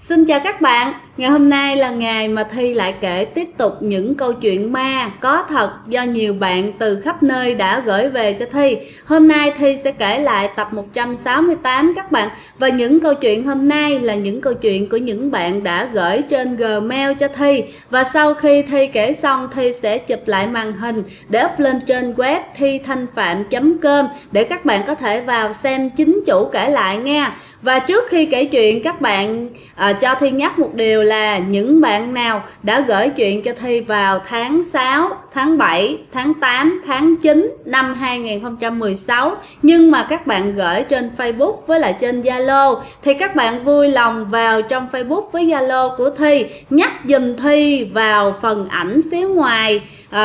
Xin chào các bạn, ngày hôm nay là ngày mà Thi lại kể tiếp tục những câu chuyện ma có thật do nhiều bạn từ khắp nơi đã gửi về cho Thi. Hôm nay Thi sẽ kể lại tập 168 các bạn. Và những câu chuyện hôm nay là những câu chuyện của những bạn đã gửi trên Gmail cho Thi. Và sau khi Thi kể xong, Thi sẽ chụp lại màn hình để up lên trên web thithanhpham.com để các bạn có thể vào xem chính chủ kể lại nha. Và trước khi kể chuyện, các bạn cho Thi nhắc một điều là những bạn nào đã gửi chuyện cho Thi vào tháng 6, tháng 7, tháng 8, tháng 9 năm 2016 nhưng mà các bạn gửi trên Facebook với lại trên Zalo thì các bạn vui lòng vào trong Facebook với Zalo của Thi, nhắc giùm Thi vào phần ảnh phía ngoài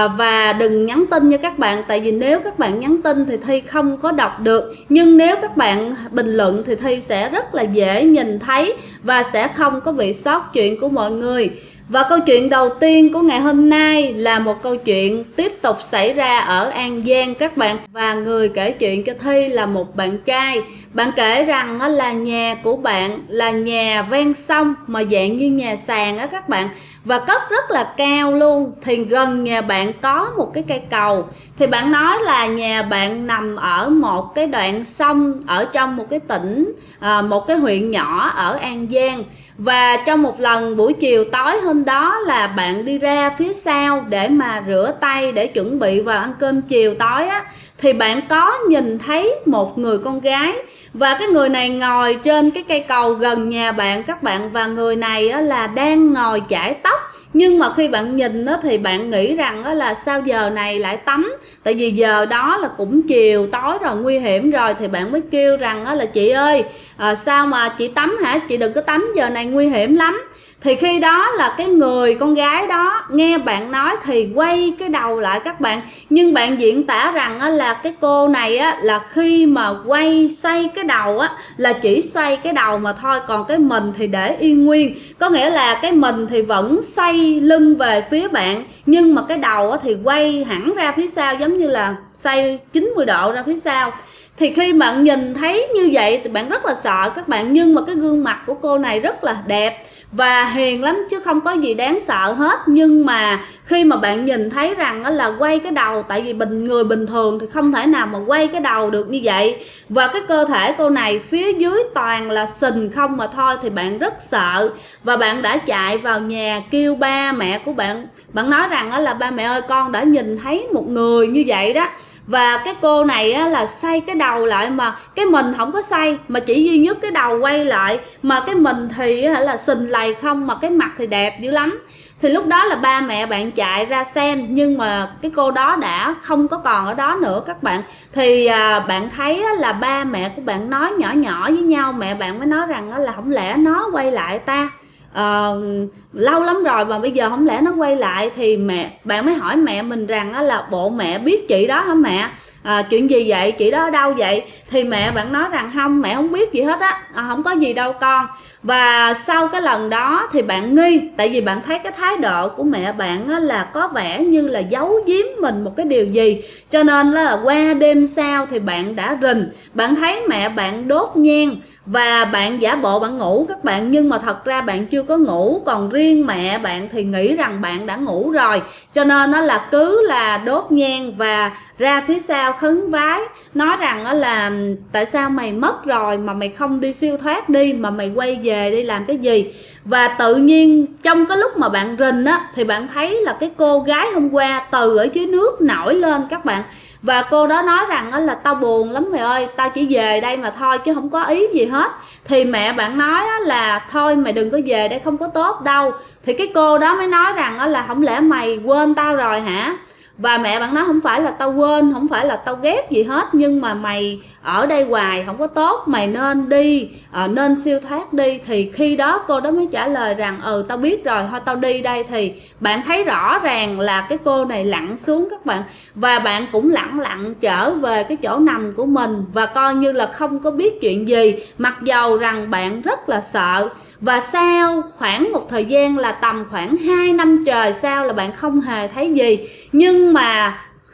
và đừng nhắn tin nha các bạn, tại vì nếu các bạn nhắn tin thì Thi không có đọc được, nhưng nếu các bạn bình luận thì Thi sẽ rất là dễ nhìn thấy và sẽ không có bị sót chuyện của mọi người. Và câu chuyện đầu tiên của ngày hôm nay là một câu chuyện tiếp tục xảy ra ở An Giang các bạn. Và người kể chuyện cho Thi là một bạn trai. Bạn kể rằng là nhà của bạn là nhà ven sông mà dạng như nhà sàn á các bạn, và cất rất là cao luôn. Thì gần nhà bạn có một cái cây cầu. Thì bạn nói là nhà bạn nằm ở một cái đoạn sông ở trong một cái tỉnh, một cái huyện nhỏ ở An Giang. Và trong một lần buổi chiều tối hôm đó là bạn đi ra phía sau để mà rửa tay để chuẩn bị vào ăn cơm chiều tối á, thì bạn có nhìn thấy một người con gái. Và cái người này ngồi trên cái cây cầu gần nhà bạn các bạn, và người này á, là đang ngồi chải tóc. Nhưng mà khi bạn nhìn á, thì bạn nghĩ rằng á, là sao giờ này lại tắm, tại vì giờ đó là cũng chiều tối rồi, nguy hiểm rồi. Thì bạn mới kêu rằng á, là chị ơi, sao mà chị tắm hả, chị đừng có tắm giờ này nguy hiểm lắm. Thì khi đó là cái người con gái đó nghe bạn nói thì quay cái đầu lại các bạn. Nhưng bạn diễn tả rằng á, là cái cô này á, là khi mà xoay cái đầu á, là chỉ xoay cái đầu mà thôi, còn cái mình thì để yên nguyên. Có nghĩa là cái mình thì vẫn xoay lưng về phía bạn, nhưng mà cái đầu á, thì quay hẳn ra phía sau, giống như là xoay 90 độ ra phía sau. Thì khi bạn nhìn thấy như vậy thì bạn rất là sợ các bạn. Nhưng mà cái gương mặt của cô này rất là đẹp và hiền lắm chứ không có gì đáng sợ hết. Nhưng mà khi mà bạn nhìn thấy rằng là quay cái đầu, tại vì người bình thường thì không thể nào mà quay cái đầu được như vậy, và cái cơ thể cô này phía dưới toàn là sình không mà thôi, thì bạn rất sợ. Và bạn đã chạy vào nhà kêu ba mẹ của bạn. Bạn nói rằng là ba mẹ ơi, con đã nhìn thấy một người như vậy đó. Và cái cô này á, là xoay cái đầu lại mà cái mình không có xoay, mà chỉ duy nhất cái đầu quay lại, mà cái mình thì là sình lầy không, mà cái mặt thì đẹp dữ lắm. Thì lúc đó là ba mẹ bạn chạy ra xem, nhưng mà cái cô đó đã không có còn ở đó nữa các bạn. Thì bạn thấy là ba mẹ của bạn nói nhỏ nhỏ với nhau. Mẹ bạn mới nói rằng là không lẽ nó quay lại ta, lâu lắm rồi mà bây giờ không lẽ nó quay lại. Thì bạn mới hỏi mẹ mình rằng là bộ mẹ biết chị đó hả mẹ, chuyện gì vậy, chị đó ở đâu vậy? Thì mẹ bạn nói rằng không, mẹ không biết gì hết á, không có gì đâu con. Và sau cái lần đó thì bạn nghi, tại vì bạn thấy cái thái độ của mẹ bạn á, là có vẻ như là giấu giếm mình một cái điều gì. Cho nên là qua đêm sau thì bạn đã rình, bạn thấy mẹ bạn đốt nhang và bạn giả bộ bạn ngủ các bạn, nhưng mà thật ra bạn chưa có ngủ. Còn riêng mẹ bạn thì nghĩ rằng bạn đã ngủ rồi, cho nên nó là cứ là đốt nhang và ra phía sau khấn vái, nói rằng là tại sao mày mất rồi mà mày không đi siêu thoát đi, mà mày quay về đi làm cái gì. Và tự nhiên trong cái lúc mà bạn rình á, thì bạn thấy là cái cô gái hôm qua từ ở dưới nước nổi lên các bạn. Và cô đó nói rằng là tao buồn lắm mày ơi, tao chỉ về đây mà thôi chứ không có ý gì hết. Thì mẹ bạn nói là thôi mày đừng có về đây, không có tốt đâu. Thì cái cô đó mới nói rằng là không lẽ mày quên tao rồi hả? Và mẹ bạn nói không phải là tao quên, không phải là tao ghét gì hết, nhưng mà mày ở đây hoài không có tốt, mày nên đi, nên siêu thoát đi. Thì khi đó cô đó mới trả lời rằng tao biết rồi, thôi tao đi đây. Thì bạn thấy rõ ràng là cái cô này lặn xuống các bạn, và bạn cũng lẳng lặng trở về cái chỗ nằm của mình và coi như là không có biết chuyện gì, mặc dầu rằng bạn rất là sợ. Và sau khoảng một thời gian là tầm khoảng 2 năm trời sau là bạn không hề thấy gì. Nhưng mà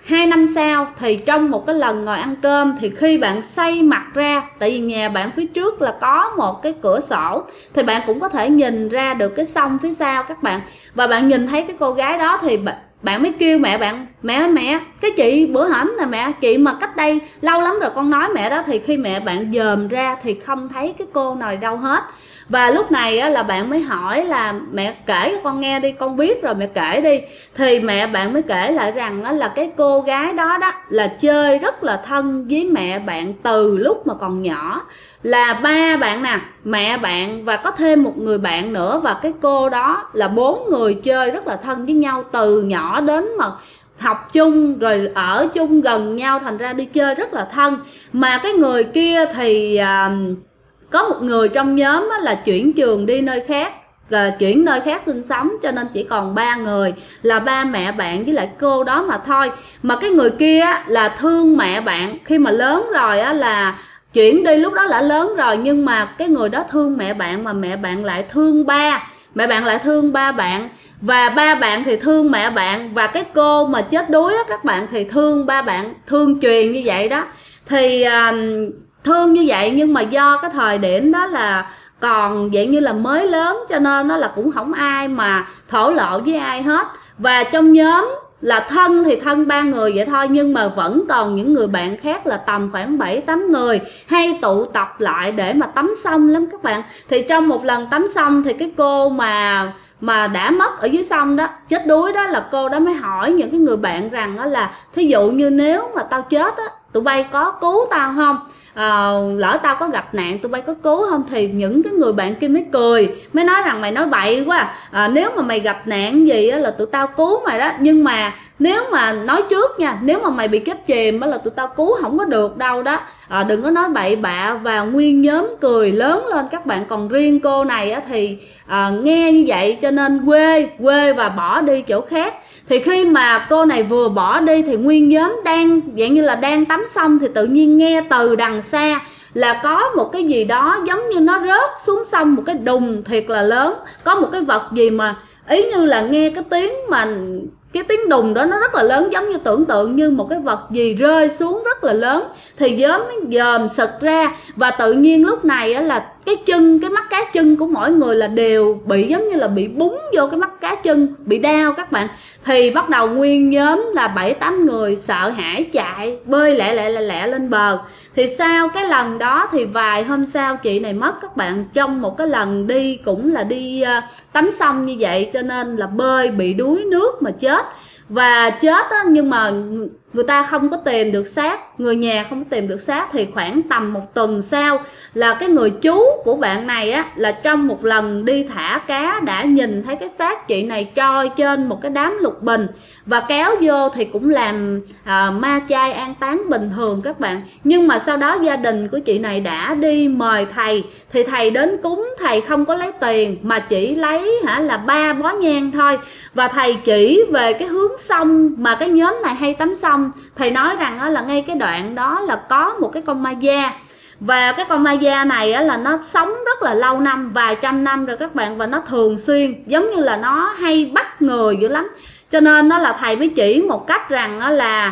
2 năm sau thì trong một cái lần ngồi ăn cơm, thì khi bạn xoay mặt ra, tại vì nhà bạn phía trước là có một cái cửa sổ, thì bạn cũng có thể nhìn ra được cái sông phía sau các bạn. Và bạn nhìn thấy cái cô gái đó thì bạn mới kêu mẹ bạn: mẹ cái chị bữa hổm nè mẹ, chị mà cách đây lâu lắm rồi con nói mẹ đó. Thì khi mẹ bạn dòm ra thì không thấy cái cô nào đâu hết. Và lúc này á, là bạn mới hỏi là mẹ kể cho con nghe đi, con biết rồi mẹ kể đi. Thì mẹ bạn mới kể lại rằng á, là cái cô gái đó đó là chơi rất là thân với mẹ bạn từ lúc mà còn nhỏ. Là ba bạn nè, mẹ bạn và có thêm một người bạn nữa, và cái cô đó là 4 người chơi rất là thân với nhau từ nhỏ đến mà học chung rồi ở chung gần nhau, thành ra đi chơi rất là thân. Mà cái người kia thì có một người trong nhóm là chuyển trường đi nơi khác, chuyển nơi khác sinh sống, cho nên chỉ còn 3 người là ba mẹ bạn với lại cô đó mà thôi. Mà cái người kia là thương mẹ bạn, khi mà lớn rồi là chuyển đi lúc đó đã lớn rồi, nhưng mà cái người đó thương mẹ bạn mà mẹ bạn lại thương mẹ bạn lại thương ba bạn, và ba bạn thì thương mẹ bạn, và cái cô mà chết đuối các bạn thì thương ba bạn, thương truyền như vậy đó. Thì thương như vậy, nhưng mà do cái thời điểm đó là còn dạng như là mới lớn, cho nên nó là cũng không ai mà thổ lộ với ai hết. Và trong nhóm là thân thì thân 3 người vậy thôi, nhưng mà vẫn còn những người bạn khác là tầm khoảng 7-8 người hay tụ tập lại để mà tắm sông lắm các bạn. Thì trong một lần tắm sông thì cái cô mà đã mất ở dưới sông đó, chết đuối đó, là cô đó mới hỏi những cái người bạn rằng đó là thí dụ như nếu mà tao chết á, tụi bay có cứu tao không? Lỡ tao có gặp nạn tụi bay có cứu không? Thì những cái người bạn kia mới cười, mới nói rằng mày nói bậy quá, nếu mà mày gặp nạn gì á, là tụi tao cứu mày đó, nhưng mà nếu mà nói trước nha, nếu mà mày bị chết chìm á, là tụi tao cứu không có được đâu đó, đừng có nói bậy bạ. Và nguyên nhóm cười lớn lên các bạn. Còn riêng cô này á, thì nghe như vậy cho nên quê và bỏ đi chỗ khác. Thì khi mà cô này vừa bỏ đi thì nguyên nhóm đang dạng như là đang tắm xong, thì tự nhiên nghe từ đằng xa là có một cái gì đó giống như nó rớt xuống sông, một cái đùng thiệt là lớn. Có một cái vật gì mà ý như là nghe cái tiếng mà cái tiếng đùng đó nó rất là lớn, giống như tưởng tượng như một cái vật gì rơi xuống rất là lớn. Thì nhóm mới dòm sực ra, và tự nhiên lúc này á, là cái mắt cá chân của mỗi người là đều bị giống như là bị búng vô cái mắt cá chân, bị đau các bạn. Thì bắt đầu nguyên nhóm là 7-8 người sợ hãi chạy bơi lẹ lên bờ. Thì sau cái lần đó thì vài hôm sau chị này mất các bạn, trong một cái lần đi cũng là đi tắm sông như vậy, cho nên là bơi bị đuối nước mà chết. Và chết á, nhưng mà người ta không có tìm được xác, người nhà không có tìm được xác. Thì khoảng tầm 1 tuần sau là cái người chú của bạn này á, là trong một lần đi thả cá đã nhìn thấy cái xác chị này trôi trên một cái đám lục bình, và kéo vô thì cũng làm ma chay an táng bình thường các bạn. Nhưng mà sau đó gia đình của chị này đã đi mời thầy, thì thầy đến cúng, thầy không có lấy tiền mà chỉ lấy là 3 bó nhang thôi. Và thầy chỉ về cái hướng sông mà cái nhóm này hay tắm sông. Thầy nói rằng là ngay cái đoạn đó là có một cái con ma da, và cái con ma da này là nó sống rất là lâu năm, vài trăm năm rồi các bạn, và nó thường xuyên giống như là nó hay bắt người dữ lắm. Cho nên nó là thầy mới chỉ một cách rằng là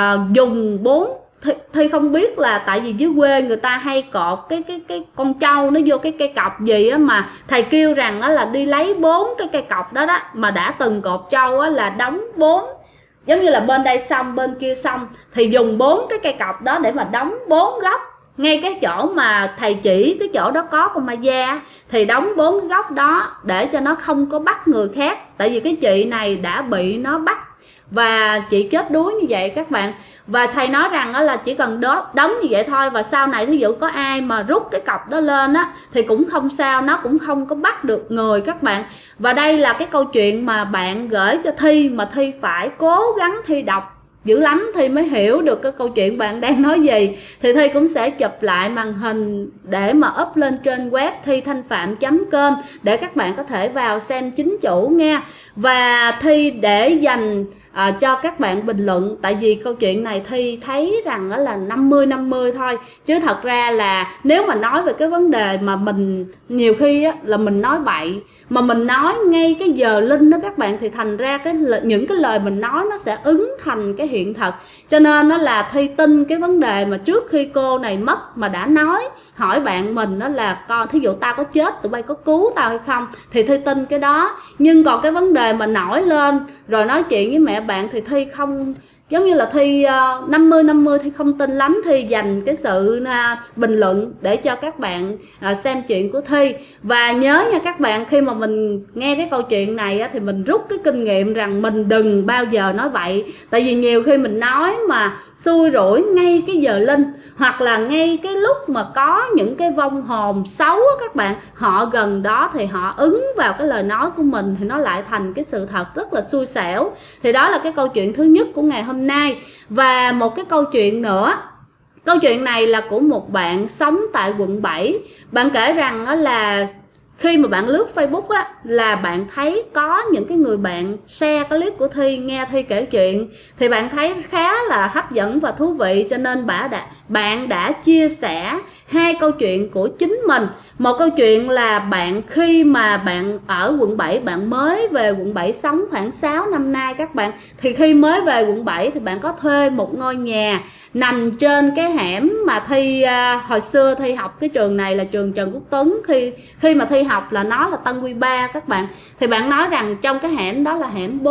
dùng 4 Thi không biết là tại vì dưới quê người ta hay cột cái con trâu nó vô cái cây cọc gì á, mà thầy kêu rằng là đi lấy 4 cái cây cọc đó mà đã từng cột trâu á, là đóng 4, giống như là bên đây xong bên kia xong, thì dùng 4 cái cây cọc đó để mà đóng 4 góc. Ngay cái chỗ mà thầy chỉ, cái chỗ đó có con ma da, thì đóng 4 cái góc đó để cho nó không có bắt người khác. Tại vì cái chị này đã bị nó bắt và chị chết đuối như vậy các bạn. Và thầy nói rằng là chỉ cần đóng như vậy thôi, và sau này thí dụ có ai mà rút cái cọc đó lên á thì cũng không sao, nó cũng không có bắt được người các bạn. Và đây là cái câu chuyện mà bạn gửi cho Thi, mà Thi phải cố gắng Thi đọc dữ lắm Thi mới hiểu được cái câu chuyện bạn đang nói gì. Thì Thi cũng sẽ chụp lại màn hình để mà up lên trên web thithanhpham.com để các bạn có thể vào xem chính chủ nha. Và Thi để dành cho các bạn bình luận, tại vì câu chuyện này Thi thấy rằng đó là 50-50 thôi, chứ thật ra là nếu mà nói về cái vấn đề mà mình nhiều khi á, là mình nói bậy, mà mình nói ngay cái giờ linh đó các bạn, thì thành ra những cái lời mình nói nó sẽ ứng thành cái hiện thực. Cho nên nó là Thi tin cái vấn đề mà trước khi cô này mất mà đã nói, hỏi bạn mình đó là con thí dụ tao có chết tụi bay có cứu tao hay không, thì Thi tin cái đó. Nhưng còn cái vấn đề mà nổi lên rồi nói chuyện với mẹ bạn thì Thi không, giống như là Thi 50-50, Thi không tin lắm. Thi dành cái sự bình luận để cho các bạn xem chuyện của Thi. Và nhớ nha các bạn, khi mà mình nghe cái câu chuyện này thì mình rút cái kinh nghiệm rằng mình đừng bao giờ nói vậy. Tại vì nhiều khi mình nói mà xui rủi ngay cái giờ linh, hoặc là ngay cái lúc mà có những cái vong hồn xấu các bạn, họ gần đó thì họ ứng vào cái lời nói của mình, thì nó lại thành cái sự thật rất là xui xẻo. Thì đó là cái câu chuyện thứ nhất của ngày hôm nay. Và một cái câu chuyện nữa, câu chuyện này là của một bạn sống tại quận 7. Bạn kể rằng đó là khi mà bạn lướt Facebook á, là bạn thấy có những cái người bạn share cái clip của Thi, nghe Thi kể chuyện thì bạn thấy khá là hấp dẫn và thú vị, cho nên bạn đã chia sẻ hai câu chuyện của chính mình. Một câu chuyện là bạn khi mà bạn ở quận 7, bạn mới về quận 7 sống khoảng 6 năm nay các bạn, thì khi mới về quận 7 thì bạn có thuê một ngôi nhà nằm trên cái hẻm mà Thi hồi xưa Thi học cái trường này là trường Trần Quốc Tuấn, khi mà Thi học là nó là Tân Quy 3 các bạn. Thì bạn nói rằng trong cái hẻm đó là hẻm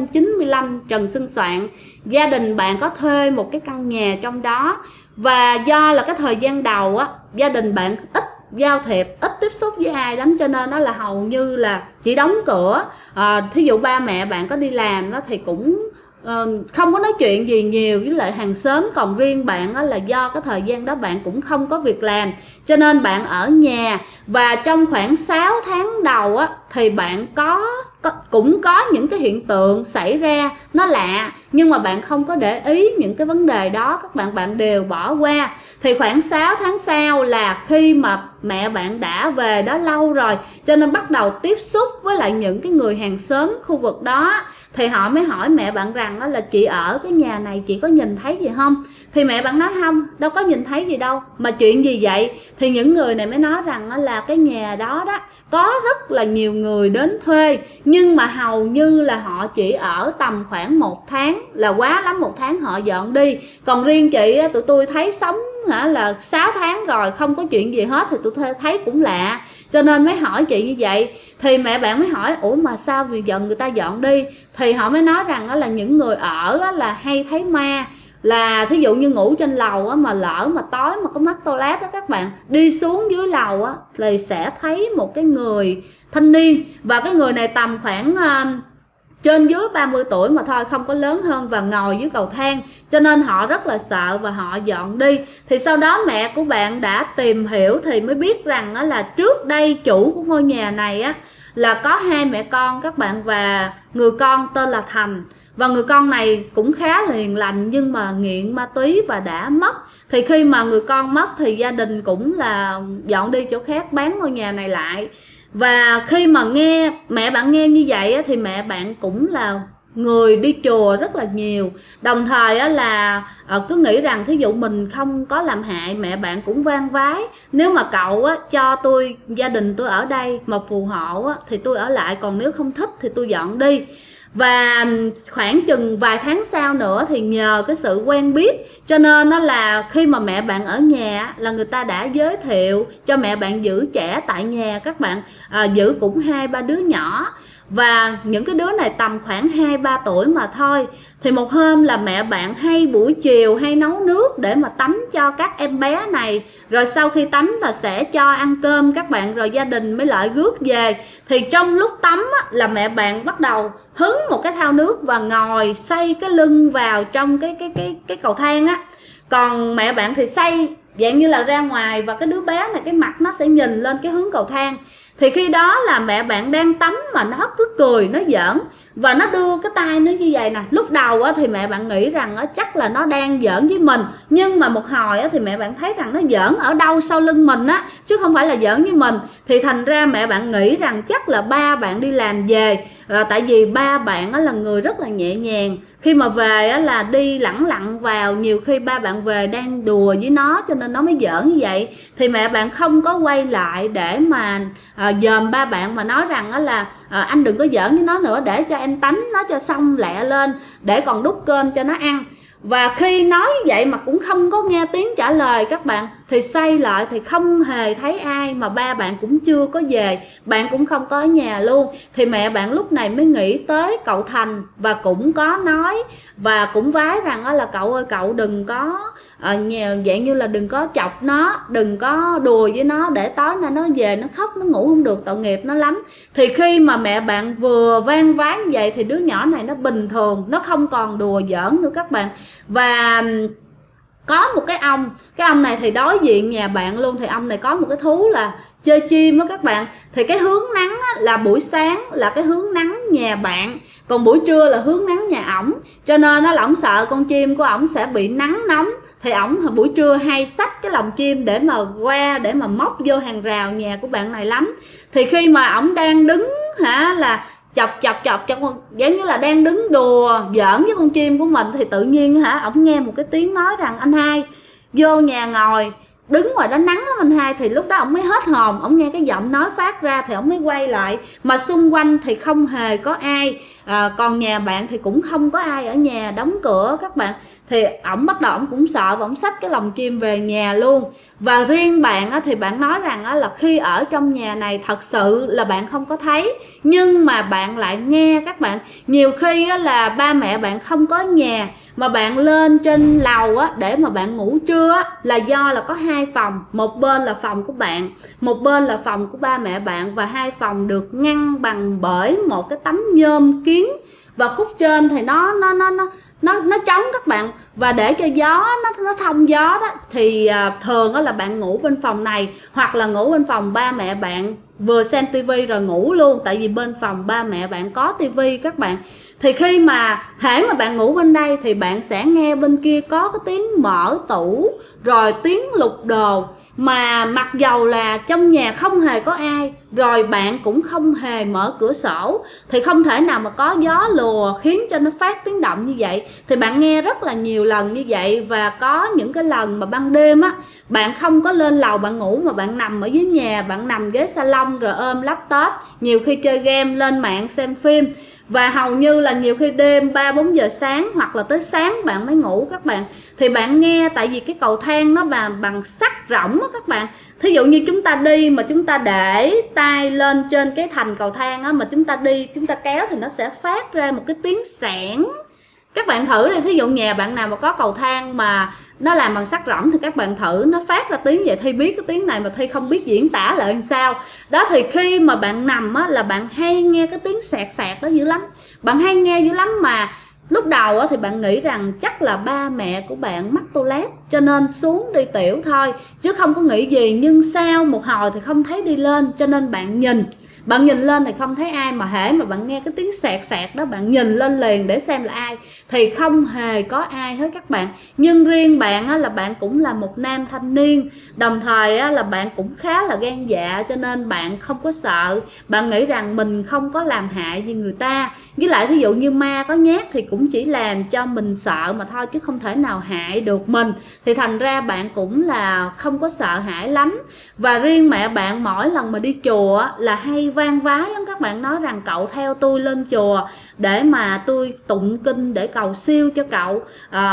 495 Trần Xuân Soạn, gia đình bạn có thuê một cái căn nhà trong đó. Và do là cái thời gian đầu á, gia đình bạn ít giao thiệp, ít tiếp xúc với ai lắm, cho nên nó là hầu như là chỉ đóng cửa. Thí dụ ba mẹ bạn có đi làm đó thì cũng không có nói chuyện gì nhiều với lại hàng xóm. Còn riêng bạn là do cái thời gian đó bạn cũng không có việc làm, cho nên bạn ở nhà. Và trong khoảng 6 tháng đầu á, thì bạn cũng có những cái hiện tượng xảy ra nó lạ, nhưng mà bạn không có để ý những cái vấn đề đó các bạn đều bỏ qua. Thì khoảng 6 tháng sau là khi mà mẹ bạn đã về đó lâu rồi, cho nên bắt đầu tiếp xúc với lại những cái người hàng xóm khu vực đó, thì họ mới hỏi mẹ bạn rằng đó là chị ở cái nhà này chị có nhìn thấy gì không? Thì mẹ bạn nói không, đâu có nhìn thấy gì đâu, mà chuyện gì vậy? Thì những người này mới nói rằng là cái nhà đó có rất là nhiều người đến thuê, nhưng mà hầu như là họ chỉ ở tầm khoảng 1 tháng, là quá lắm 1 tháng họ dọn đi. Còn riêng chị, tụi tôi thấy sống là 6 tháng rồi không có chuyện gì hết, thì tụi thấy cũng lạ, cho nên mới hỏi chị như vậy. Thì mẹ bạn mới hỏi ủa mà sao vì người ta dọn đi? Thì họ mới nói rằng là những người ở là hay thấy ma, là thí dụ như ngủ trên lầu á, mà lỡ mà tối mà có mắc toilet đó các bạn, đi xuống dưới lầu á thì sẽ thấy một cái người thanh niên, và cái người này tầm khoảng trên dưới 30 tuổi mà thôi, không có lớn hơn, và ngồi dưới cầu thang, cho nên họ rất là sợ và họ dọn đi. Thì sau đó mẹ của bạn đã tìm hiểu thì mới biết rằng là trước đây chủ của ngôi nhà này á là có 2 mẹ con các bạn, và người con tên là Thành. Và người con này cũng khá là hiền lành nhưng mà nghiện ma túy và đã mất. Thì khi mà người con mất thì gia đình cũng là dọn đi chỗ khác, bán ngôi nhà này lại. Và khi mà mẹ bạn nghe như vậy thì mẹ bạn cũng là người đi chùa rất là nhiều, đồng thời là cứ nghĩ rằng thí dụ mình không có làm hại. Mẹ bạn cũng van vái nếu mà cậu cho gia đình tôi ở đây mà phù hộ thì tôi ở lại, còn nếu không thích thì tôi dọn đi. Và khoảng chừng vài tháng sau nữa thì nhờ cái sự quen biết, cho nên là khi mà mẹ bạn ở nhà là người ta đã giới thiệu cho mẹ bạn giữ trẻ tại nhà các bạn, giữ cũng 2-3 đứa nhỏ. Và những cái đứa này tầm khoảng 2-3 tuổi mà thôi. Thì một hôm là mẹ bạn hay buổi chiều hay nấu nước để mà tắm cho các em bé này, rồi sau khi tắm là sẽ cho ăn cơm các bạn, rồi gia đình mới lại rước về. Thì trong lúc tắm là mẹ bạn bắt đầu hứng một cái thau nước và ngồi xoay cái lưng vào trong cái cầu thang á. Còn mẹ bạn thì xoay dạng như là ra ngoài, và cái đứa bé này cái mặt nó sẽ nhìn lên cái hướng cầu thang. Thì khi đó là mẹ bạn đang tắm mà nó cứ cười, nó giỡn, và nó đưa cái tay nó như vậy nè. Lúc đầu thì mẹ bạn nghĩ rằng chắc là nó đang giỡn với mình, nhưng mà một hồi thì mẹ bạn thấy rằng nó giỡn ở đâu sau lưng mình á, chứ không phải là giỡn với mình. Thì thành ra mẹ bạn nghĩ rằng chắc là ba bạn đi làm về, tại vì ba bạn là người rất là nhẹ nhàng, khi mà về là đi lẳng lặng vào, nhiều khi ba bạn về đang đùa với nó cho nên nó mới giỡn như vậy. Thì mẹ bạn không có quay lại để mà dòm ba bạn mà nói rằng là anh đừng có giỡn với nó nữa, để cho em tánh nó cho xong lẹ lên để còn đút cơm cho nó ăn. Và khi nói như vậy mà cũng không có nghe tiếng trả lời các bạn, thì xoay lại thì không hề thấy ai, mà ba bạn cũng chưa có về, bạn cũng không có ở nhà luôn. Thì mẹ bạn lúc này mới nghĩ tới cậu Thành và cũng có nói và cũng vái rằng là cậu ơi, cậu đừng có dạng như là đừng có chọc nó, đừng có đùa với nó, để tối nay nó về nó khóc nó ngủ không được, tội nghiệp nó lắm. Thì khi mà mẹ bạn vừa van vái như vậy thì đứa nhỏ này nó bình thường, nó không còn đùa giỡn nữa các bạn. Và có một cái ông này thì đối diện nhà bạn luôn, thì ông này có một cái thú là chơi chim đó các bạn. Thì cái hướng nắng là buổi sáng là cái hướng nắng nhà bạn, còn buổi trưa là hướng nắng nhà ổng, cho nên là ổng sợ con chim của ổng sẽ bị nắng nóng. Thì ổng buổi trưa hay xách cái lồng chim để mà qua để mà móc vô hàng rào nhà của bạn này lắm. Thì khi mà ổng đang đứng là chọc giống như là đang đứng đùa giỡn với con chim của mình, thì tự nhiên ổng nghe một cái tiếng nói rằng anh hai vô nhà ngồi, đứng ngoài đó nắng lắm anh hai. Thì lúc đó ổng mới hết hồn, ổng nghe cái giọng nói phát ra thì ổng mới quay lại, mà xung quanh thì không hề có ai, còn nhà bạn thì cũng không có ai ở nhà, đóng cửa các bạn. Thì ổng bắt đầu ổng cũng sợ và ổng xách cái lồng chim về nhà luôn. Và riêng bạn thì bạn nói rằng là khi ở trong nhà này thật sự là bạn không có thấy, nhưng mà bạn lại nghe các bạn. Nhiều khi là ba mẹ bạn không có nhà mà bạn lên trên lầu để mà bạn ngủ trưa là do là có hai phòng, một bên là phòng của bạn, một bên là phòng của ba mẹ bạn, và hai phòng được ngăn bằng bởi một cái tấm nhôm kiến, và khúc trên thì nó trống các bạn. Và để cho gió nó thông gió đó, thì thường là bạn ngủ bên phòng này, hoặc là ngủ bên phòng ba mẹ bạn, vừa xem tivi rồi ngủ luôn, tại vì bên phòng ba mẹ bạn có tivi các bạn. Thì khi mà hễ mà bạn ngủ bên đây thì bạn sẽ nghe bên kia có cái tiếng mở tủ, rồi tiếng lục đồ, mà mặc dầu là trong nhà không hề có ai, rồi bạn cũng không hề mở cửa sổ, thì không thể nào mà có gió lùa khiến cho nó phát tiếng động như vậy. Thì bạn nghe rất là nhiều lần như vậy. Và có những cái lần mà ban đêm bạn không có lên lầu bạn ngủ, mà bạn nằm ở dưới nhà, bạn nằm ghế salon rồi ôm laptop, nhiều khi chơi game, lên mạng xem phim. Và hầu như là nhiều khi đêm 3-4 giờ sáng hoặc là tới sáng bạn mới ngủ các bạn. Thì bạn nghe, tại vì cái cầu thang nó bằng sắt rỗng các bạn. Thí dụ như chúng ta đi mà chúng ta để tay lên trên cái thành cầu thang mà chúng ta đi, chúng ta kéo thì nó sẽ phát ra một cái tiếng xẻng. Các bạn thử đi, thí dụ nhà bạn nào mà có cầu thang mà nó làm bằng sắt rỗng thì các bạn thử nó phát ra tiếng vậy. Thi biết cái tiếng này mà Thi không biết diễn tả lại làm sao. Đó, thì khi mà bạn nằm là bạn hay nghe cái tiếng sẹt sẹt đó dữ lắm. Bạn hay nghe dữ lắm, mà lúc đầu thì bạn nghĩ rằng chắc là ba mẹ của bạn mắc toilet cho nên xuống đi tiểu thôi, chứ không có nghĩ gì. Nhưng sau một hồi thì không thấy đi lên, cho nên bạn nhìn lên thì không thấy ai. Mà hễ mà bạn nghe cái tiếng sẹt sẹt đó, bạn nhìn lên liền để xem là ai, thì không hề có ai hết các bạn. Nhưng riêng bạn là bạn cũng là một nam thanh niên, đồng thời là bạn cũng khá là gan dạ, cho nên bạn không có sợ. Bạn nghĩ rằng mình không có làm hại gì người ta. Với lại thí dụ như ma có nhát thì cũng chỉ làm cho mình sợ mà thôi, chứ không thể nào hại được mình. Thì thành ra bạn cũng là không có sợ hãi lắm. Và riêng mẹ bạn mỗi lần mà đi chùa là hay van vái lắm các bạn, nói rằng cậu theo tôi lên chùa để mà tôi tụng kinh để cầu siêu cho cậu.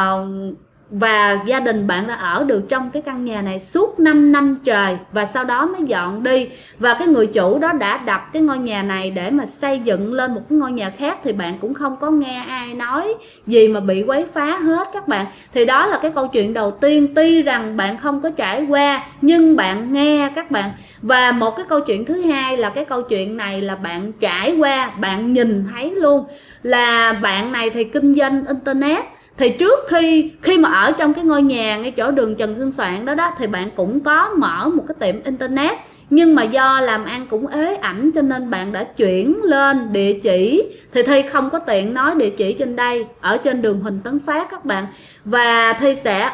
Và gia đình bạn đã ở được trong cái căn nhà này suốt 5 năm trời, và sau đó mới dọn đi. Và cái người chủ đó đã đập cái ngôi nhà này để mà xây dựng lên một cái ngôi nhà khác, thì bạn cũng không có nghe ai nói gì mà bị quấy phá hết các bạn. Thì đó là cái câu chuyện đầu tiên, tuy rằng bạn không có trải qua nhưng bạn nghe các bạn. Và một cái câu chuyện thứ hai là cái câu chuyện này là bạn trải qua, bạn nhìn thấy luôn. Là bạn này thì kinh doanh internet. Thì trước khi mà ở trong cái ngôi nhà ngay chỗ đường Trần Xuân Soạn đó thì bạn cũng có mở một cái tiệm internet. Nhưng mà do làm ăn cũng ế ẩm cho nên bạn đã chuyển lên địa chỉ. Thì Thi không có tiện nói địa chỉ trên đây, ở trên đường Huỳnh Tấn Phát các bạn. Và Thi sẽ up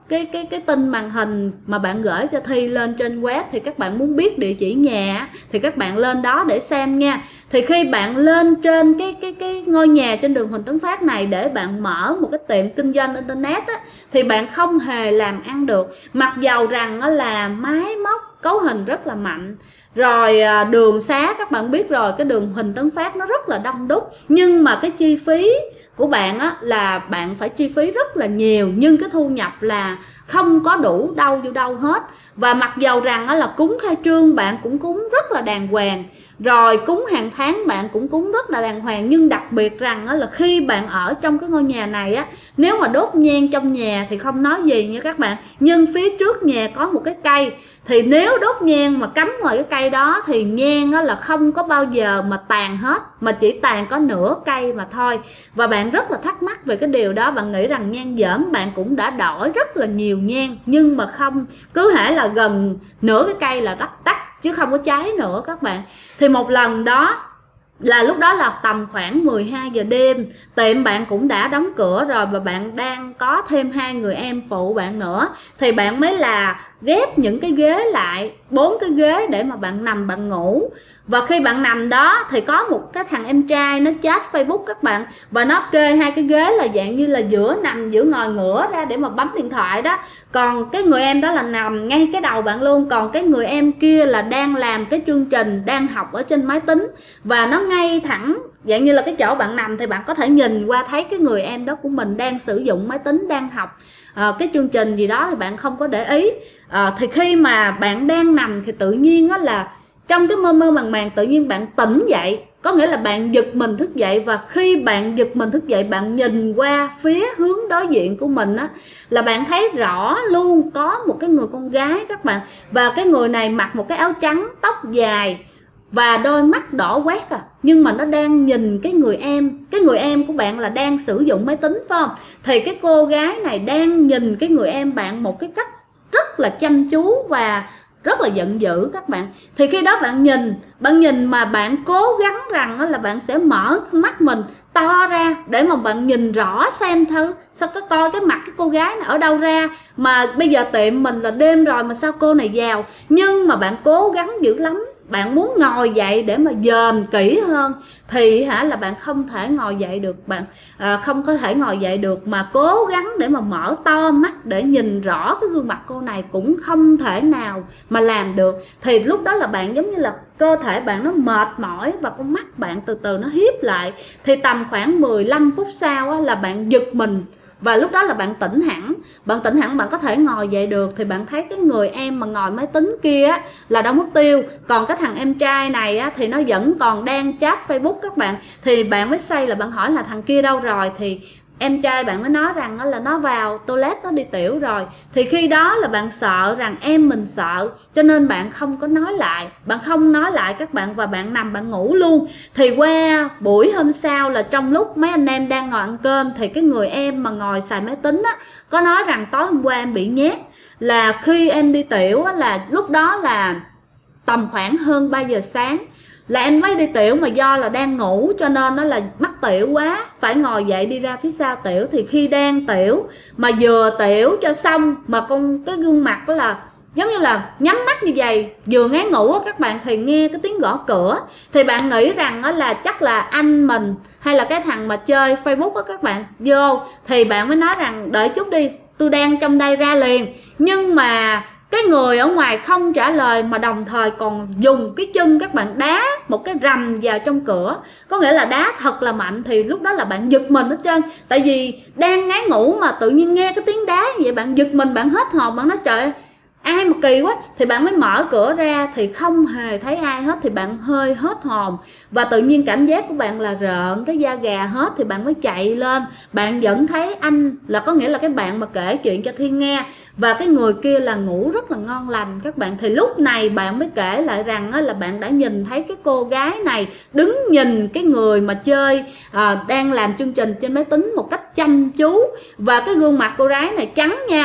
cái tin màn hình mà bạn gửi cho Thi lên trên web, thì các bạn muốn biết địa chỉ nhà thì các bạn lên đó để xem nha. Thì khi bạn lên trên cái ngôi nhà trên đường Huỳnh Tấn Phát này để bạn mở một cái tiệm kinh doanh internet á, thì bạn không hề làm ăn được. Mặc dầu rằng là máy móc cấu hình rất là mạnh, rồi đường xá các bạn biết rồi, cái đường Huỳnh Tấn Phát nó rất là đông đúc, nhưng mà cái chi phí của bạn á, là bạn phải chi phí rất là nhiều, nhưng cái thu nhập là không có đủ đâu vô đâu hết. Và mặc dầu rằng á, là cúng khai trương bạn cũng cúng rất là đàng hoàng, rồi cúng hàng tháng bạn cũng cúng rất là đàng hoàng, nhưng đặc biệt rằng á, là khi bạn ở trong cái ngôi nhà này á, nếu mà đốt nhang trong nhà thì không nói gì nha các bạn, nhưng phía trước nhà có một cái cây, thì nếu đốt nhang mà cắm ngoài cái cây đó thì nhang á, là không có bao giờ mà tàn hết, mà chỉ tàn có nửa cây mà thôi. Và bạn rất là thắc mắc về cái điều đó, bạn nghĩ rằng nhang dởm, bạn cũng đã đổi rất là nhiều nhang, nhưng mà không, cứ hễ là gần nửa cái cây là tắt chứ không có cháy nữa các bạn. Thì một lần đó là lúc đó là tầm khoảng 12 giờ đêm, tiệm bạn cũng đã đóng cửa rồi, và bạn đang có thêm 2 người em phụ bạn nữa, thì bạn mới là ghép những cái ghế lại, 4 cái ghế để mà bạn nằm bạn ngủ. Và khi bạn nằm đó thì có một cái thằng em trai nó chat Facebook các bạn, và nó kê 2 cái ghế là dạng như là giữa nằm giữa ngồi ngửa ra để mà bấm điện thoại đó. Còn cái người em đó là nằm ngay cái đầu bạn luôn, còn cái người em kia là đang làm cái chương trình, đang học ở trên máy tính, và nó ngay thẳng dạng như là cái chỗ bạn nằm, thì bạn có thể nhìn qua thấy cái người em đó của mình đang sử dụng máy tính, đang học cái chương trình gì đó, thì bạn không có để ý. Thì khi mà bạn đang nằm thì tự nhiên đó là trong cái mơ mơ màng màng tự nhiên bạn tỉnh dậy, có nghĩa là bạn giật mình thức dậy. Và khi bạn giật mình thức dậy, bạn nhìn qua phía hướng đối diện của mình á, là bạn thấy rõ luôn có một cái người con gái các bạn. Và cái người này mặc một cái áo trắng, tóc dài và đôi mắt đỏ quét nhưng mà nó đang nhìn cái người em. Cái người em của bạn là đang sử dụng máy tính phải không? Thì cái cô gái này đang nhìn cái người em bạn một cái cách rất là chăm chú và rất là giận dữ các bạn. Thì khi đó bạn nhìn mà bạn cố gắng rằng là bạn sẽ mở mắt mình to ra để mà bạn nhìn rõ xem thử sao có coi cái mặt cái cô gái này ở đâu ra, mà bây giờ tiệm mình là đêm rồi mà sao cô này vào. Nhưng mà bạn cố gắng dữ lắm, bạn muốn ngồi dậy để mà dòm kỹ hơn thì là bạn không thể ngồi dậy được. Bạn không có thể ngồi dậy được, mà cố gắng để mà mở to mắt để nhìn rõ cái gương mặt cô này cũng không thể nào mà làm được. Thì lúc đó là bạn giống như là cơ thể bạn nó mệt mỏi và con mắt bạn từ từ nó hiếp lại. Thì tầm khoảng 15 phút sau là bạn giật mình, và lúc đó là bạn tỉnh hẳn. Bạn có thể ngồi dậy được, thì bạn thấy cái người em mà ngồi máy tính kia là đã mất tiêu. Còn cái thằng em trai này thì nó vẫn còn đang chat Facebook các bạn. Thì bạn mới say là bạn hỏi là thằng kia đâu rồi, thì em trai bạn mới nói rằng là nó vào toilet, nó đi tiểu rồi. Thì khi đó là bạn sợ rằng em mình sợ, cho nên bạn không có nói lại. Bạn không nói lại các bạn, và bạn nằm bạn ngủ luôn. Thì qua buổi hôm sau là trong lúc mấy anh em đang ngồi ăn cơm, thì cái người em mà ngồi xài máy tính có nói rằng tối hôm qua em bị nhét. Là khi em đi tiểu là lúc đó là tầm khoảng hơn 3 giờ sáng, là em mới đi tiểu, mà do là đang ngủ cho nên nó là mắc tiểu quá, phải ngồi dậy đi ra phía sau tiểu. Thì khi đang tiểu mà vừa tiểu cho xong mà cái gương mặt đó là giống như là nhắm mắt như vậy, vừa ngán ngủ các bạn, thì nghe cái tiếng gõ cửa. Thì bạn nghĩ rằng là chắc là anh mình hay là cái thằng mà chơi Facebook đó các bạn vô. Thì bạn mới nói rằng đợi chút đi, tôi đang trong đây ra liền. Nhưng mà cái người ở ngoài không trả lời, mà đồng thời còn dùng cái chân các bạn đá một cái rầm vào trong cửa, có nghĩa là đá thật là mạnh. Thì lúc đó là bạn giật mình hết trơn, tại vì đang ngái ngủ mà tự nhiên nghe cái tiếng đá như vậy, bạn giật mình, bạn hết hồn, bạn nói trời ơi ai mà kỳ quá. Thì bạn mới mở cửa ra thì không hề thấy ai hết, thì bạn hơi hết hồn, và tự nhiên cảm giác của bạn là rợn cái da gà hết. Thì bạn mới chạy lên, bạn vẫn thấy anh, là có nghĩa là cái bạn mà kể chuyện cho Thiên nghe, và cái người kia là ngủ rất là ngon lành các bạn. Thì lúc này bạn mới kể lại rằng là bạn đã nhìn thấy cái cô gái này đứng nhìn cái người mà chơi đang làm chương trình trên máy tính một cách chăm chú, và cái gương mặt cô gái này trắng nha,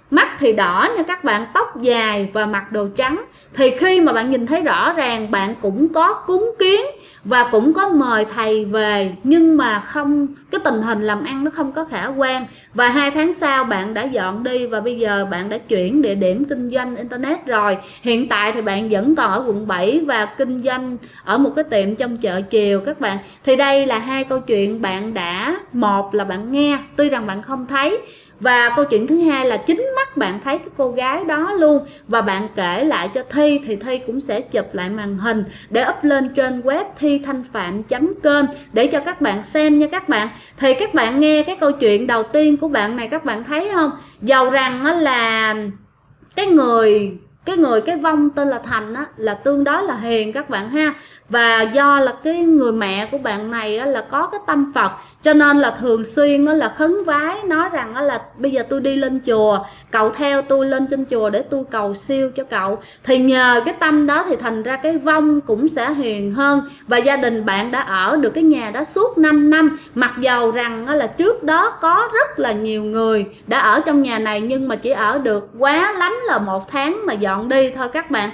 mắt thì đỏ nha các bạn, tóc dài và mặc đồ trắng. Thì khi mà bạn nhìn thấy rõ ràng bạn cũng có cúng kiến và cũng có mời thầy về, nhưng mà không, cái tình hình làm ăn nó không có khả quan. Và 2 tháng sau bạn đã dọn đi và bây giờ bạn đã chuyển địa điểm kinh doanh internet rồi. Hiện tại thì bạn vẫn còn ở quận 7 và kinh doanh ở một cái tiệm trong chợ chiều các bạn. Thì đây là 2 câu chuyện bạn đã, một là bạn nghe tuy rằng bạn không thấy, và câu chuyện thứ hai là chính mắt bạn thấy cái cô gái đó luôn, và bạn kể lại cho Thi thì Thi cũng sẽ chụp lại màn hình để up lên trên web thithanhpham.com để cho các bạn xem nha các bạn. Thì các bạn nghe cái câu chuyện đầu tiên của bạn này, các bạn thấy không, dầu rằng là cái vong tên là Thành á, là tương đối là hiền các bạn ha. Và do là cái người mẹ của bạn này á, là có cái tâm Phật, cho nên là thường xuyên á, là khấn vái nói rằng á, là bây giờ tôi đi lên chùa, cậu theo tôi lên trên chùa để tôi cầu siêu cho cậu. Thì nhờ cái tâm đó thì thành ra cái vong cũng sẽ hiền hơn. Và gia đình bạn đã ở được cái nhà đó suốt 5 năm. Mặc dầu rằng á, là trước đó có rất là nhiều người đã ở trong nhà này, nhưng mà chỉ ở được quá lắm là 1 tháng mà dọn đi thôi các bạn.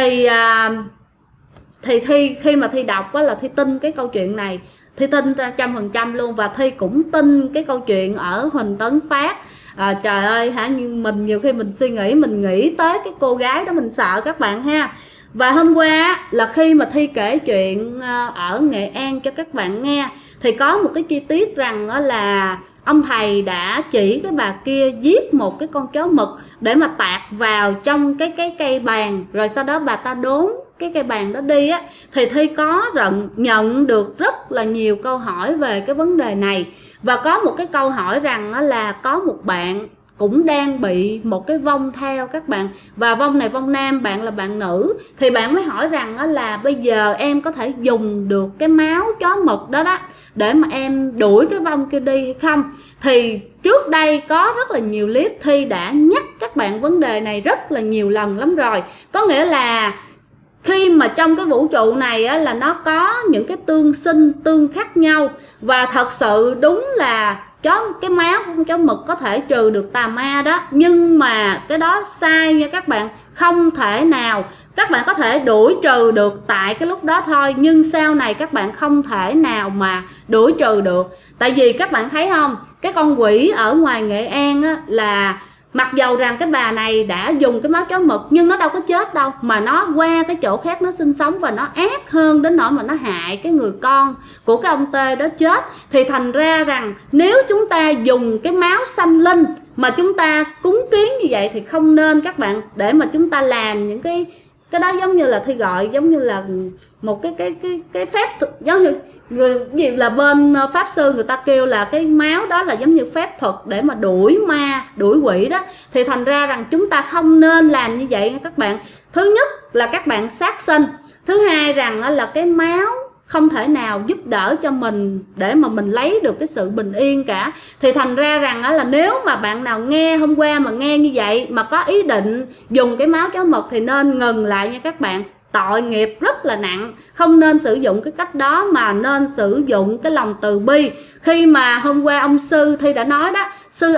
Thì khi mà Thi đọc á, là Thi tin cái câu chuyện này, Thi tin 100% luôn. Và Thi cũng tin cái câu chuyện ở Huỳnh Tấn Phát. Trời ơi hả, nhưng mình nhiều khi mình suy nghĩ, mình nghĩ tới cái cô gái đó mình sợ các bạn ha. Và hôm qua là khi mà Thi kể chuyện ở Nghệ An cho các bạn nghe, thì có một cái chi tiết rằng đó là ông thầy đã chỉ cái bà kia giết một cái con chó mực để mà tạt vào trong cái cây bàn, rồi sau đó bà ta đốn cái cây bàn đó đi á. Thì Thi có nhận được rất là nhiều câu hỏi về cái vấn đề này. Và có một cái câu hỏi rằng là có một bạn cũng đang bị một cái vong theo các bạn, và vong này vong nam, bạn là bạn nữ. Thì bạn mới hỏi rằng là bây giờ em có thể dùng được cái máu chó mực đó để mà em đuổi cái vong kia đi hay không. Thì trước đây có rất là nhiều clip Thi đã nhắc các bạn vấn đề này rất là nhiều lần lắm rồi. Có nghĩa là khi mà trong cái vũ trụ này á, là nó có những cái tương sinh tương khắc nhau. Và thật sự đúng là cái máu của con chó mực có thể trừ được tà ma đó, nhưng mà cái đó sai nha các bạn. Không thể nào, các bạn có thể đuổi trừ được tại cái lúc đó thôi, nhưng sau này các bạn không thể nào mà đuổi trừ được. Tại vì các bạn thấy không, cái con quỷ ở ngoài Nghệ An á, là mặc dầu rằng cái bà này đã dùng cái máu chó mực, nhưng nó đâu có chết đâu, mà nó qua cái chỗ khác nó sinh sống, và nó ác hơn đến nỗi mà nó hại cái người con của cái ông Tê đó chết. Thì thành ra rằng nếu chúng ta dùng cái máu sanh linh mà chúng ta cúng kiến như vậy thì không nên các bạn, để mà chúng ta làm những cái đó giống như là Thi gọi giống như là một cái phép, giống như người gì là bên pháp sư người ta kêu là cái máu đó là giống như phép thuật để mà đuổi ma đuổi quỷ đó. Thì thành ra rằng chúng ta không nên làm như vậy nha các bạn. Thứ nhất là các bạn sát sinh, thứ hai rằng là cái máu không thể nào giúp đỡ cho mình để mà mình lấy được cái sự bình yên cả. Thì thành ra rằng là nếu mà bạn nào nghe hôm qua mà nghe như vậy mà có ý định dùng cái máu chó mực thì nên ngừng lại nha các bạn. Tội nghiệp rất là nặng, không nên sử dụng cái cách đó mà nên sử dụng cái lòng từ bi. Khi mà hôm qua ông sư Thi đã nói đó,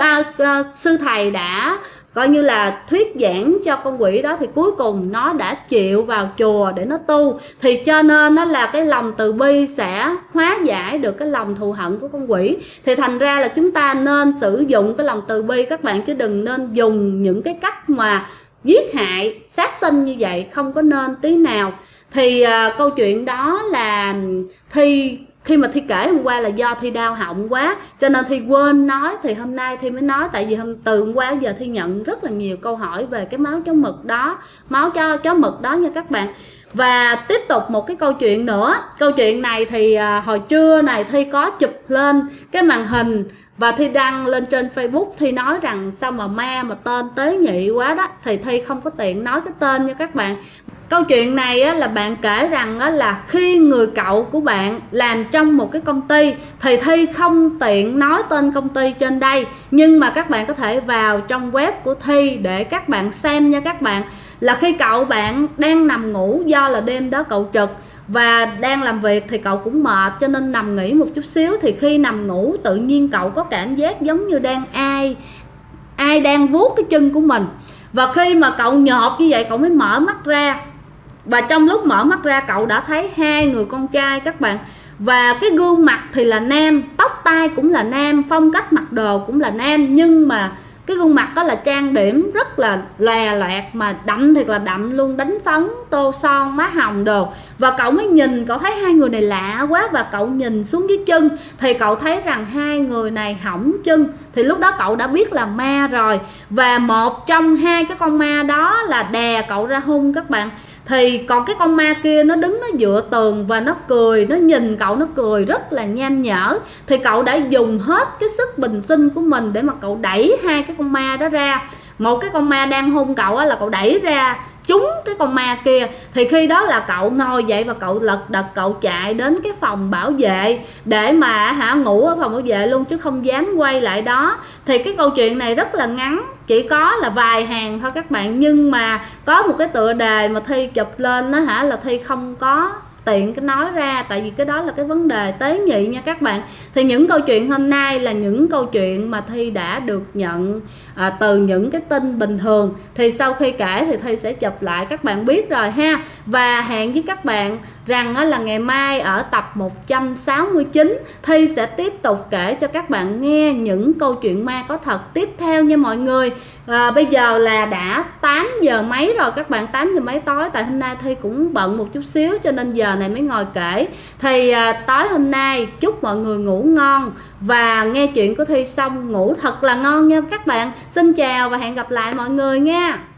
sư thầy đã coi như là thuyết giảng cho con quỷ đó, thì cuối cùng nó đã chịu vào chùa để nó tu. Thì cho nên nó là cái lòng từ bi sẽ hóa giải được cái lòng thù hận của con quỷ. Thì thành ra là chúng ta nên sử dụng cái lòng từ bi các bạn, chứ đừng nên dùng những cái cách mà giết hại sát sinh như vậy, không có nên tí nào. Thì câu chuyện đó là khi mà Thi kể hôm qua là do Thi đau họng quá cho nên Thi quên nói, thì hôm nay Thi mới nói. Tại vì từ hôm qua giờ Thi nhận rất là nhiều câu hỏi về cái máu chó mực đó, máu chó mực đó nha các bạn. Và tiếp tục một cái câu chuyện nữa. Câu chuyện này thì hồi trưa này Thi có chụp lên cái màn hình và Thi đăng lên trên Facebook. Thi nói rằng sao mà ma mà tên tế nhị quá đó, thì Thi không có tiện nói cái tên nha các bạn. Câu chuyện này á, là bạn kể rằng á, là khi người cậu của bạn làm trong một cái công ty, thì Thi không tiện nói tên công ty trên đây, nhưng mà các bạn có thể vào trong web của Thi để các bạn xem nha các bạn. Là khi cậu bạn đang nằm ngủ, do là đêm đó cậu trực và đang làm việc thì cậu cũng mệt cho nên nằm nghỉ một chút xíu. Thì khi nằm ngủ tự nhiên cậu có cảm giác giống như đang ai ai đang vuốt cái chân của mình. Và khi mà cậu nhột như vậy, cậu mới mở mắt ra. Và trong lúc mở mắt ra, cậu đã thấy hai người con trai các bạn. Và cái gương mặt thì là nam, tóc tai cũng là nam, phong cách mặc đồ cũng là nam. Nhưng mà cái gương mặt đó là trang điểm rất là lòe loẹt, mà đậm thiệt là đậm luôn, đánh phấn, tô son, má hồng đồ. Và cậu mới nhìn, cậu thấy hai người này lạ quá. Và cậu nhìn xuống dưới chân thì cậu thấy rằng hai người này hỏng chân. Thì lúc đó cậu đã biết là ma rồi. Và một trong hai cái con ma đó là đè cậu ra hung các bạn. Thì còn cái con ma kia nó đứng, nó dựa tường và nó cười, nó nhìn cậu, nó cười rất là nham nhở. Thì cậu đã dùng hết cái sức bình sinh của mình để mà cậu đẩy hai cái con ma đó ra. Một cái con ma đang hung cậu là cậu đẩy ra trúng cái con ma kia. Thì khi đó là cậu ngồi dậy và cậu lật đật cậu chạy đến cái phòng bảo vệ để mà ngủ ở phòng bảo vệ luôn, chứ không dám quay lại đó. Thì cái câu chuyện này rất là ngắn, chỉ có là vài hàng thôi các bạn. Nhưng mà có một cái tựa đề mà Thi chụp lên đó là Thi không có tiện cái nói ra, tại vì cái đó là cái vấn đề tế nhị nha các bạn. Thì những câu chuyện hôm nay là những câu chuyện mà Thi đã được nhận từ những cái tin bình thường. Thì sau khi kể thì Thi sẽ chụp lại các bạn biết rồi ha. Và hẹn với các bạn rằng là ngày mai ở tập 169 Thi sẽ tiếp tục kể cho các bạn nghe những câu chuyện ma có thật tiếp theo nha mọi người. Bây giờ là đã 8 giờ mấy rồi các bạn, 8 giờ mấy tối. Tại hôm nay Thi cũng bận một chút xíu cho nên giờ này mới ngồi kể. Thì tối hôm nay chúc mọi người ngủ ngon và nghe chuyện của Thi xong ngủ thật là ngon nha các bạn. Xin chào và hẹn gặp lại mọi người nha.